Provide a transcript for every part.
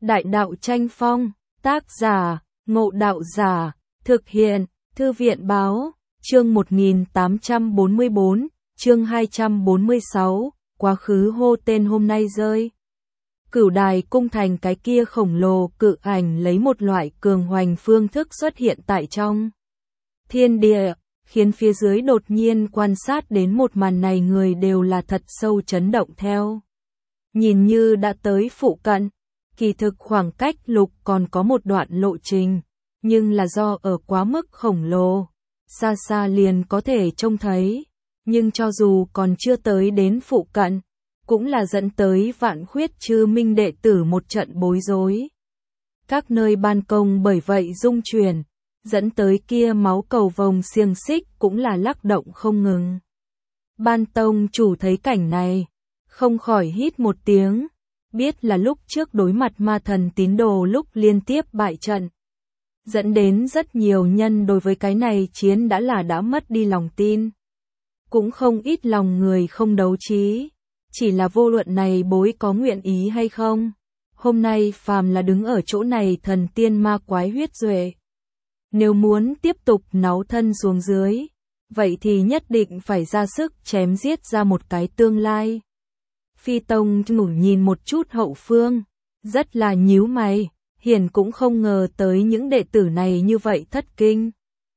Đại đạo tranh phong, tác giả, Ngộ Đạo Giả, thực hiện, Thư viện báo, chương 1844, chương 246, quá khứ hô tên hôm nay rơi. Cửu đài cung thành cái kia khổng lồ cự ảnh lấy một loại cường hoành phương thức xuất hiện tại trong thiên địa, khiến phía dưới đột nhiên quan sát đến một màn này người đều là thật sâu chấn động theo. Nhìn như đã tới phụ cận, kỳ thực khoảng cách lục còn có một đoạn lộ trình, nhưng là do ở quá mức khổng lồ, xa xa liền có thể trông thấy, nhưng cho dù còn chưa tới đến phụ cận, cũng là dẫn tới Vạn Khuyết Chư Minh đệ tử một trận bối rối. Các nơi ban công bởi vậy rung chuyển, dẫn tới kia máu cầu vồng xiềng xích cũng là lắc động không ngừng. Ban tông chủ thấy cảnh này, không khỏi hít một tiếng, biết là lúc trước đối mặt ma thần tín đồ lúc liên tiếp bại trận, dẫn đến rất nhiều nhân đối với cái này chiến đã mất đi lòng tin. Cũng không ít lòng người không đấu trí, chỉ là vô luận này bối có nguyện ý hay không. Hôm nay phàm là đứng ở chỗ này thần tiên ma quái huyết duệ, nếu muốn tiếp tục náu thân xuống dưới, vậy thì nhất định phải ra sức chém giết ra một cái tương lai. Phi Tông ngủ nhìn một chút hậu phương, rất là nhíu mày, hiển cũng không ngờ tới những đệ tử này như vậy thất kinh.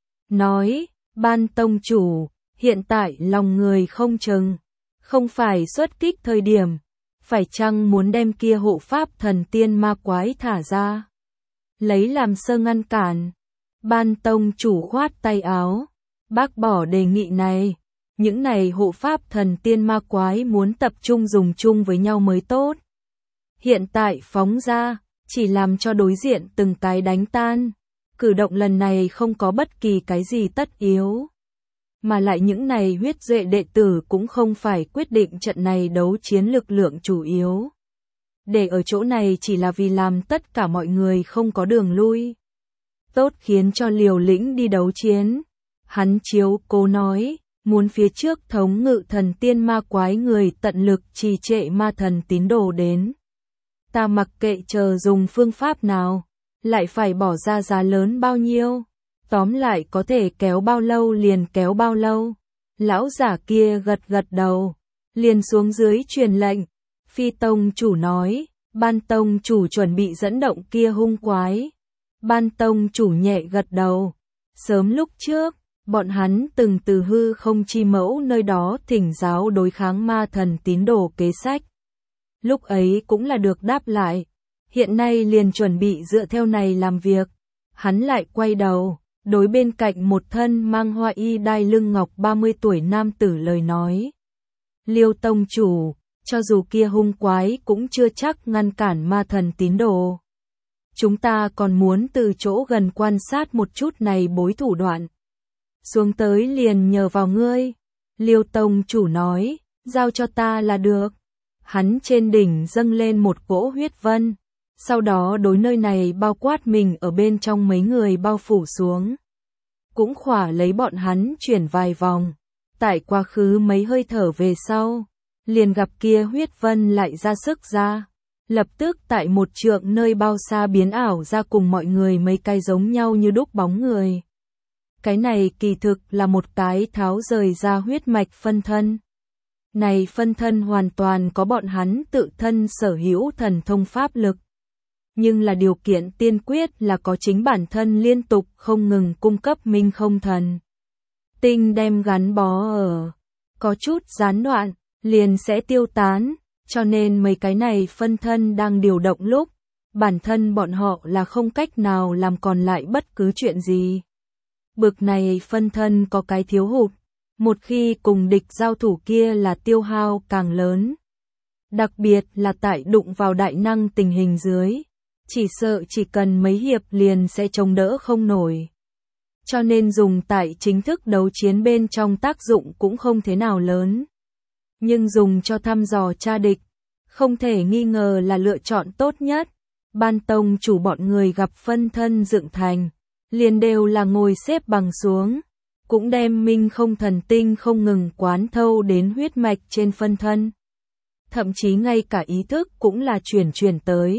Nói, Ban tông chủ, hiện tại lòng người không chừng, không phải xuất kích thời điểm, phải chăng muốn đem kia hộ pháp thần tiên ma quái thả ra, lấy làm sơ ngăn cản. Ban tông chủ khoát tay áo, bác bỏ đề nghị này. Những này hộ pháp thần tiên ma quái muốn tập trung dùng chung với nhau mới tốt. Hiện tại phóng ra, chỉ làm cho đối diện từng cái đánh tan. Cử động lần này không có bất kỳ cái gì tất yếu. Mà lại những này huyết duệ đệ tử cũng không phải quyết định trận này đấu chiến lực lượng chủ yếu. Để ở chỗ này chỉ là vì làm tất cả mọi người không có đường lui. Tốt khiến cho liều lĩnh đi đấu chiến. Hắn chiếu cố nói. Muốn phía trước thống ngự thần tiên ma quái người tận lực trì trệ ma thần tín đồ đến. Ta mặc kệ chờ dùng phương pháp nào, lại phải bỏ ra giá lớn bao nhiêu, tóm lại có thể kéo bao lâu liền kéo bao lâu. Lão giả kia gật gật đầu, liền xuống dưới truyền lệnh. Phi tông chủ nói, Ban tông chủ chuẩn bị dẫn động kia hung quái. Ban tông chủ nhẹ gật đầu, sớm lúc trước. Bọn hắn từng từ hư không chi mẫu nơi đó thỉnh giáo đối kháng ma thần tín đồ kế sách. Lúc ấy cũng là được đáp lại. Hiện nay liền chuẩn bị dựa theo này làm việc. Hắn lại quay đầu, đối bên cạnh một thân mang hoa y đai lưng ngọc 30 tuổi nam tử lời nói. Liêu tông chủ, cho dù kia hung quái cũng chưa chắc ngăn cản ma thần tín đồ. Chúng ta còn muốn từ chỗ gần quan sát một chút này bối thủ đoạn. Xuống tới liền nhờ vào ngươi. Liêu tông chủ nói, giao cho ta là được. Hắn trên đỉnh dâng lên một cỗ huyết vân, sau đó đối nơi này bao quát mình ở bên trong mấy người bao phủ xuống. Cũng khỏa lấy bọn hắn chuyển vài vòng, tại quá khứ mấy hơi thở về sau, liền gặp kia huyết vân lại ra sức ra. Lập tức tại một trượng nơi bao xa biến ảo ra cùng mọi người mấy cái giống nhau như đúc bóng người. Cái này kỳ thực là một cái tháo rời ra huyết mạch phân thân. Này phân thân hoàn toàn có bọn hắn tự thân sở hữu thần thông pháp lực. Nhưng là điều kiện tiên quyết là có chính bản thân liên tục không ngừng cung cấp minh không thần. Tinh đem gắn bó ở, có chút gián đoạn, liền sẽ tiêu tán, cho nên mấy cái này phân thân đang điều động lúc, bản thân bọn họ là không cách nào làm còn lại bất cứ chuyện gì. Bực này phân thân có cái thiếu hụt, một khi cùng địch giao thủ kia là tiêu hao càng lớn. Đặc biệt là tại đụng vào đại năng tình hình dưới, chỉ sợ chỉ cần mấy hiệp liền sẽ chống đỡ không nổi. Cho nên dùng tại chính thức đấu chiến bên trong tác dụng cũng không thế nào lớn. Nhưng dùng cho thăm dò tra địch, không thể nghi ngờ là lựa chọn tốt nhất. Ban tông chủ bọn người gặp phân thân dựng thành. Liền đều là ngồi xếp bằng xuống, cũng đem minh không thần tinh không ngừng quán thâu đến huyết mạch trên phân thân. Thậm chí ngay cả ý thức cũng là chuyển tới,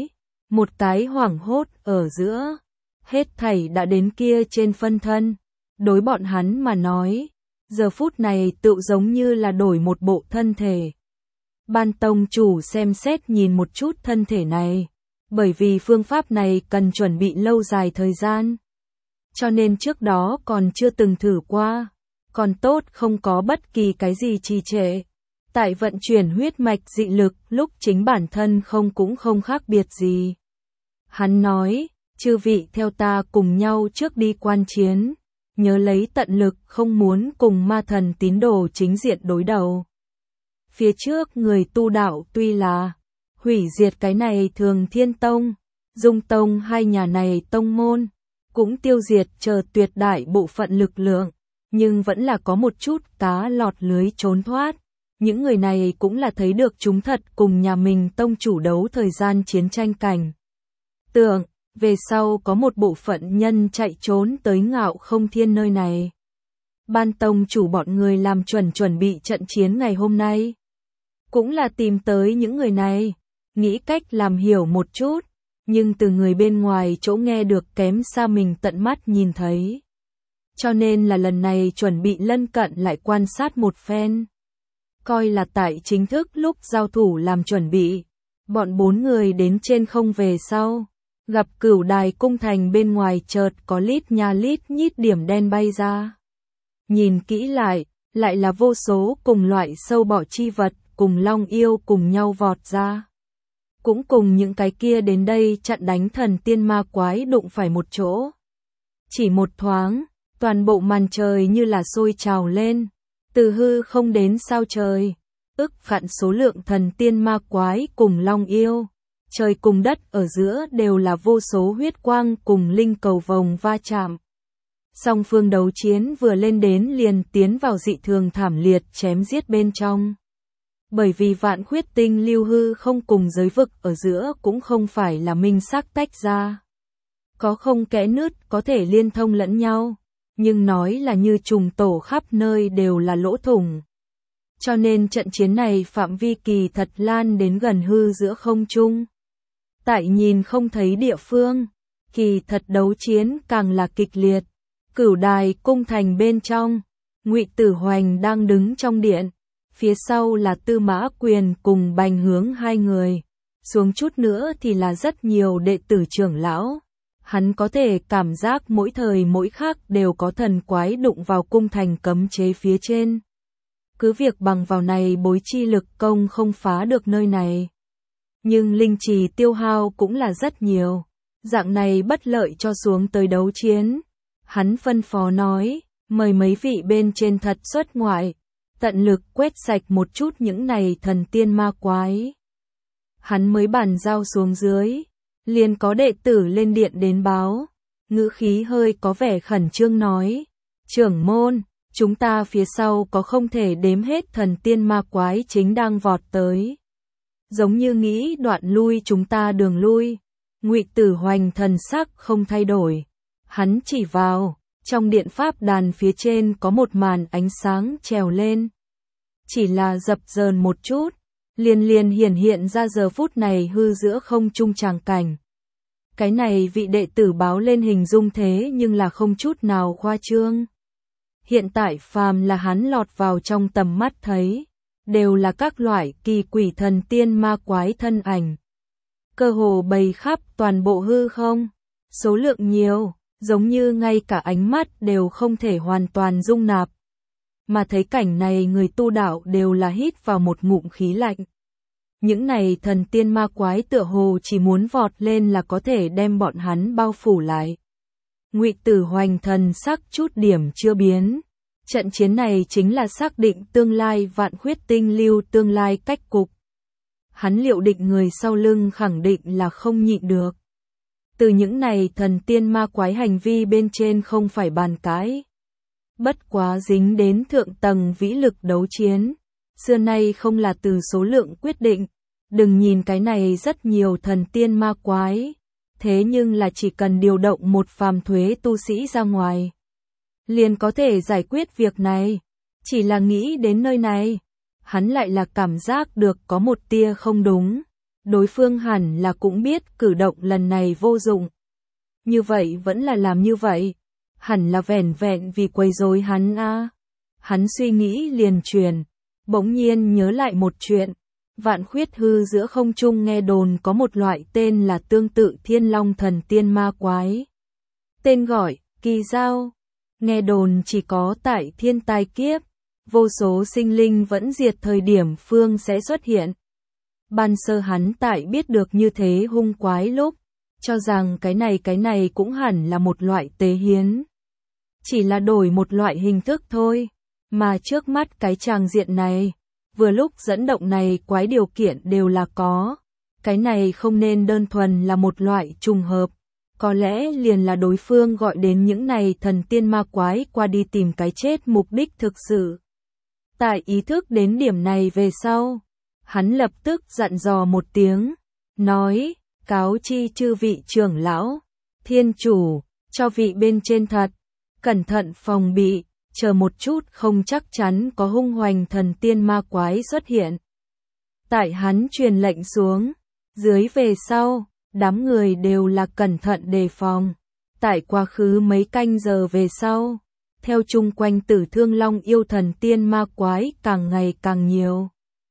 một cái hoảng hốt ở giữa. Hết thảy đã đến kia trên phân thân. Đối bọn hắn mà nói, giờ phút này tự giống như là đổi một bộ thân thể. Ban tông chủ xem xét nhìn một chút thân thể này, bởi vì phương pháp này cần chuẩn bị lâu dài thời gian. Cho nên trước đó còn chưa từng thử qua, còn tốt không có bất kỳ cái gì trì trệ. Tại vận chuyển huyết mạch dị lực lúc chính bản thân cũng không khác biệt gì. Hắn nói, chư vị theo ta cùng nhau trước đi quan chiến, nhớ lấy tận lực không muốn cùng ma thần tín đồ chính diện đối đầu. Phía trước người tu đạo tuy là hủy diệt cái này Thường Thiên Tông, Dung Tông hai nhà này tông môn, cũng tiêu diệt chờ tuyệt đại bộ phận lực lượng, nhưng vẫn là có một chút cá lọt lưới trốn thoát. Những người này cũng là thấy được chúng thật cùng nhà mình tông chủ đấu thời gian chiến tranh cảnh tượng, về sau có một bộ phận nhân chạy trốn tới Ngạo Không Thiên nơi này. Ban tông chủ bọn người làm chuẩn bị trận chiến ngày hôm nay, cũng là tìm tới những người này, nghĩ cách làm hiểu một chút, nhưng từ người bên ngoài chỗ nghe được kém xa mình tận mắt nhìn thấy. Cho nên là lần này chuẩn bị lân cận lại quan sát một phen. Coi là tại chính thức lúc giao thủ làm chuẩn bị, bọn 4 người đến trên không về sau, gặp Cửu Đài cung thành bên ngoài chợt có lít nha lít nhít điểm đen bay ra. Nhìn kỹ lại là vô số cùng loại sâu bọ chi vật, cùng long yêu cùng nhau vọt ra. Cũng cùng những cái kia đến đây chặn đánh thần tiên ma quái đụng phải một chỗ. Chỉ một thoáng, toàn bộ màn trời như là sôi trào lên, từ hư không đến sao trời, ức vạn số lượng thần tiên ma quái cùng long yêu, trời cùng đất ở giữa đều là vô số huyết quang cùng linh cầu vồng va chạm. Song phương đấu chiến vừa lên đến liền tiến vào dị thường thảm liệt chém giết bên trong. Bởi vì vạn khuyết tinh lưu hư không cùng giới vực ở giữa cũng không phải là minh xác tách ra. Có không kẽ nứt có thể liên thông lẫn nhau, nhưng nói là như trùng tổ khắp nơi đều là lỗ thủng. Cho nên trận chiến này phạm vi kỳ thật lan đến gần hư giữa không trung. Tại nhìn không thấy địa phương, kỳ thật đấu chiến càng là kịch liệt. Cửu Đài cung thành bên trong, Ngụy Tử Hoành đang đứng trong điện, phía sau là Tư Mã Quyền cùng Bành Hướng hai người, xuống chút nữa thì là rất nhiều đệ tử trưởng lão. Hắn có thể cảm giác mỗi thời mỗi khắc đều có thần quái đụng vào cung thành cấm chế phía trên. Cứ việc bằng vào này bối chi lực công không phá được nơi này. Nhưng linh trì tiêu hao cũng là rất nhiều. Dạng này bất lợi cho xuống tới đấu chiến. Hắn phân phó nói, mời mấy vị bên trên thật xuất ngoại, tận lực quét sạch một chút những này thần tiên ma quái. Hắn mới bàn giao xuống dưới, liền có đệ tử lên điện đến báo, ngữ khí hơi có vẻ khẩn trương nói, trưởng môn, chúng ta phía sau có không thể đếm hết thần tiên ma quái chính đang vọt tới. Giống như nghĩ đoạn lui chúng ta đường lui. Ngụy Tử Hoành thần sắc không thay đổi. Hắn chỉ vào, trong điện pháp đàn phía trên có một màn ánh sáng trèo lên. Chỉ là dập dờn một chút, liền hiển hiện ra giờ phút này hư giữa không trung tràng cảnh. Cái này vị đệ tử báo lên hình dung thế nhưng là không chút nào khoa trương. Hiện tại phàm là hắn lọt vào trong tầm mắt thấy, đều là các loại kỳ quỷ thần tiên ma quái thân ảnh. Cơ hồ bày khắp toàn bộ hư không, số lượng nhiều, giống như ngay cả ánh mắt đều không thể hoàn toàn dung nạp. Mà thấy cảnh này người tu đạo đều là hít vào một ngụm khí lạnh. Những này thần tiên ma quái tựa hồ chỉ muốn vọt lên là có thể đem bọn hắn bao phủ lại. Ngụy Tử Hoành thần sắc chút điểm chưa biến. Trận chiến này chính là xác định tương lai vạn khuyết tinh lưu tương lai cách cục. Hắn liệu định người sau lưng khẳng định là không nhịn được. Từ những này thần tiên ma quái hành vi bên trên không phải bàn cãi. Bất quá dính đến thượng tầng vĩ lực đấu chiến. Xưa nay không là từ số lượng quyết định. Đừng nhìn cái này rất nhiều thần tiên ma quái. Thế nhưng là chỉ cần điều động một phàm thuế tu sĩ ra ngoài, liền có thể giải quyết việc này. Chỉ là nghĩ đến nơi này, hắn lại là cảm giác được có một tia không đúng. đối phương hẳn là cũng biết cử động lần này vô dụng. Như vậy vẫn là làm như vậy, hẳn là vẻn vẹn vì quấy rối hắn a. Hắn suy nghĩ liền chuyển, bỗng nhiên nhớ lại một chuyện. Vạn Khuyết Hư giữa không trung nghe đồn có một loại tên là tương tự Thiên Long Thần Tiên Ma Quái. Tên gọi, Kỳ Dao. Nghe đồn chỉ có tại thiên tai kiếp, vô số sinh linh vẫn diệt thời điểm phương sẽ xuất hiện. Ban sơ hắn tại biết được như thế hung quái lúc, cho rằng cái này cũng hẳn là một loại tế hiến. Chỉ là đổi một loại hình thức thôi, mà trước mắt cái tràng diện này, vừa lúc dẫn động này quái điều kiện đều là có. Cái này không nên đơn thuần là một loại trùng hợp, có lẽ liền là đối phương gọi đến những này thần tiên ma quái qua đi tìm cái chết mục đích thực sự. Tại ý thức đến điểm này về sau, hắn lập tức dặn dò một tiếng, nói, cáo chi chư vị trưởng lão, thiên chủ, cho vị bên trên thật, cẩn thận phòng bị, chờ một chút không chắc chắn có hung hoành thần tiên ma quái xuất hiện. Tại hắn truyền lệnh xuống, dưới về sau, đám người đều là cẩn thận đề phòng. Tại quá khứ mấy canh giờ về sau, theo chung quanh Tử Thương Long yêu thần tiên ma quái càng ngày càng nhiều.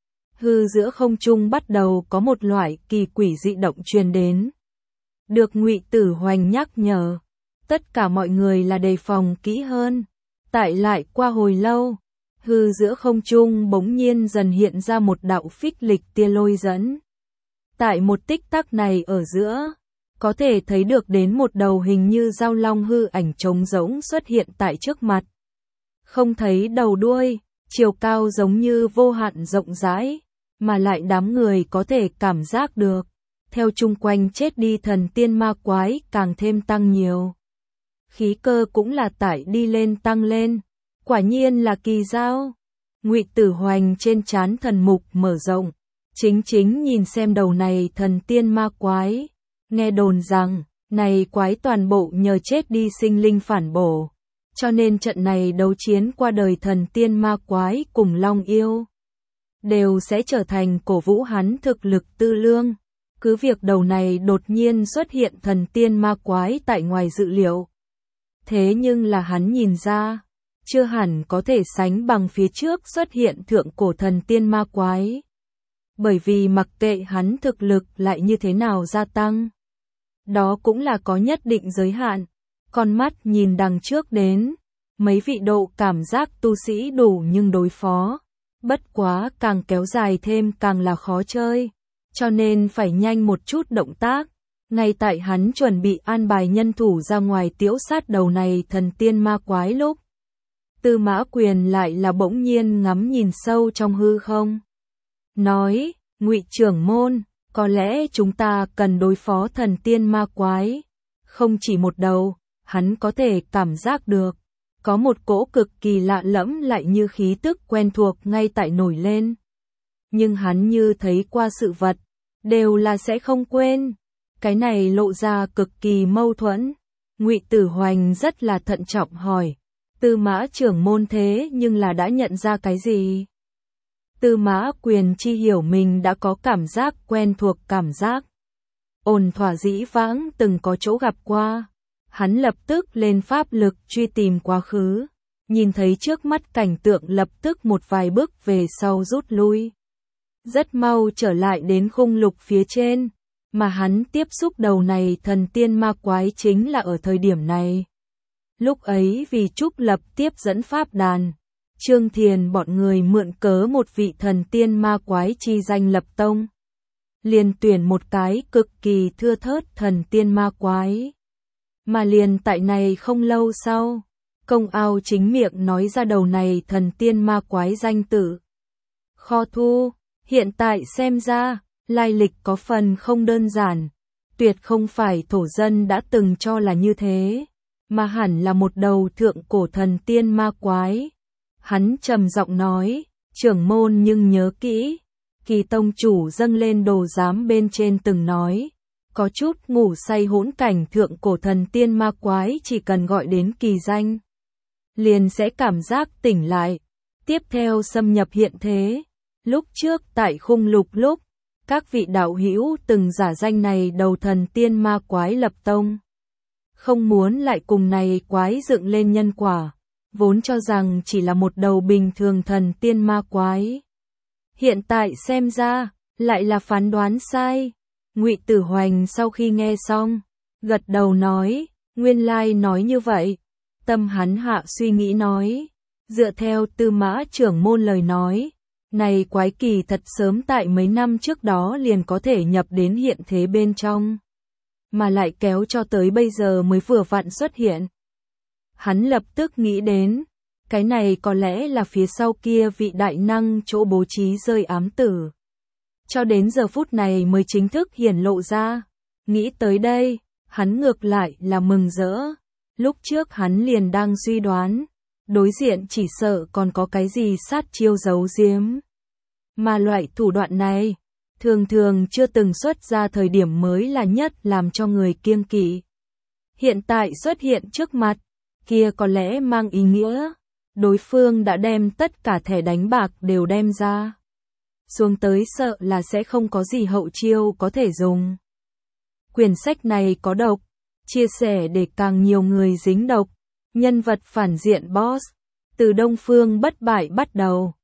Hư giữa không trung bắt đầu có một loại kỳ quỷ dị động truyền đến. Được Ngụy Tử Hoành nhắc nhở, tất cả mọi người là đề phòng kỹ hơn. Tại lại qua hồi lâu, hư giữa không trung bỗng nhiên dần hiện ra một đạo phích lịch tia lôi dẫn. Tại một tích tắc này ở giữa, có thể thấy được đến một đầu hình như dao long hư ảnh trống rỗng xuất hiện tại trước mặt. Không thấy đầu đuôi, chiều cao giống như vô hạn rộng rãi, mà lại đám người có thể cảm giác được, theo chung quanh chết đi thần tiên ma quái càng thêm tăng nhiều. Khí cơ cũng là tại đi lên tăng lên, quả nhiên là Kỳ Dao. Ngụy Tử Hoành trên trán thần mục mở rộng, chính nhìn xem đầu này thần tiên ma quái. Nghe đồn rằng, này quái toàn bộ nhờ chết đi sinh linh phản bổ, cho nên trận này đấu chiến qua đời thần tiên ma quái cùng long yêu, đều sẽ trở thành cổ vũ hắn thực lực tư lương. Cứ việc đầu này đột nhiên xuất hiện thần tiên ma quái tại ngoài dự liệu. Thế nhưng là hắn nhìn ra, chưa hẳn có thể sánh bằng phía trước xuất hiện thượng cổ thần tiên ma quái. Bởi vì mặc kệ hắn thực lực lại như thế nào gia tăng, đó cũng là có nhất định giới hạn. Con mắt nhìn đằng trước đến, mấy vị độ cảm giác tu sĩ đủ nhưng đối phó. Bất quá càng kéo dài thêm càng là khó chơi, cho nên phải nhanh một chút động tác. Ngay tại hắn chuẩn bị an bài nhân thủ ra ngoài tiễu sát đầu này thần tiên ma quái lúc, Tư Mã Quyền lại là bỗng nhiên ngắm nhìn sâu trong hư không. Nói, Ngụy trưởng môn, có lẽ chúng ta cần đối phó thần tiên ma quái. Không chỉ một đầu, hắn có thể cảm giác được. Có một cỗ cực kỳ lạ lẫm lại như khí tức quen thuộc ngay tại nổi lên. Nhưng hắn như thấy qua sự vật, đều là sẽ không quên. Cái này lộ ra cực kỳ mâu thuẫn. Ngụy Tử Hoành rất là thận trọng hỏi, Tư Mã trưởng môn thế nhưng là đã nhận ra cái gì? Tư Mã Quyền chi hiểu mình đã có cảm giác quen thuộc cảm giác. Ổn thỏa dĩ vãng từng có chỗ gặp qua. Hắn lập tức lên pháp lực truy tìm quá khứ. Nhìn thấy trước mắt cảnh tượng lập tức một vài bước về sau rút lui. Rất mau trở lại đến khung lục phía trên. Mà hắn tiếp xúc đầu này thần tiên ma quái chính là ở thời điểm này. Lúc ấy vì Trúc Lập tiếp dẫn pháp đàn, Trương Thiền bọn người mượn cớ một vị thần tiên ma quái chi danh lập tông. Liền tuyển một cái cực kỳ thưa thớt thần tiên ma quái. Mà liền tại này không lâu sau, Công Ao chính miệng nói ra đầu này thần tiên ma quái danh tự. Kho Thu, hiện tại xem ra, lai lịch có phần không đơn giản, tuyệt không phải thổ dân đã từng cho là như thế, mà hẳn là một đầu thượng cổ thần tiên ma quái. Hắn trầm giọng nói, trưởng môn nhưng nhớ kỹ, Kỳ tông chủ dâng lên đồ giám bên trên từng nói, có chút ngủ say hỗn cảnh thượng cổ thần tiên ma quái chỉ cần gọi đến kỳ danh, liền sẽ cảm giác tỉnh lại, tiếp theo xâm nhập hiện thế. Lúc trước tại khung lục lúc, các vị đạo hữu từng giả danh này đầu thần tiên ma quái lập tông. Không muốn lại cùng này quái dựng lên nhân quả, vốn cho rằng chỉ là một đầu bình thường thần tiên ma quái. Hiện tại xem ra, lại là phán đoán sai. Ngụy Tử Hoành sau khi nghe xong, gật đầu nói, nguyên lai nói như vậy. Tâm hắn hạ suy nghĩ nói, dựa theo Tư Mã trưởng môn lời nói, này quái kỳ thật sớm tại mấy năm trước đó liền có thể nhập đến hiện thế bên trong, mà lại kéo cho tới bây giờ mới vừa vặn xuất hiện. Hắn lập tức nghĩ đến, cái này có lẽ là phía sau kia vị đại năng chỗ bố trí rơi ám tử. Cho đến giờ phút này mới chính thức hiển lộ ra. Nghĩ tới đây, hắn ngược lại là mừng rỡ. Lúc trước hắn liền đang suy đoán, đối diện chỉ sợ còn có cái gì sát chiêu giấu giếm. Mà loại thủ đoạn này, thường thường chưa từng xuất ra thời điểm mới là nhất làm cho người kiêng kỵ. Hiện tại xuất hiện trước mặt, kia có lẽ mang ý nghĩa, đối phương đã đem tất cả thẻ đánh bạc đều đem ra. Xuống tới sợ là sẽ không có gì hậu chiêu có thể dùng. Quyển sách này có độc, chia sẻ để càng nhiều người dính độc. Nhân vật phản diện boss, từ Đông Phương bất bại bắt đầu.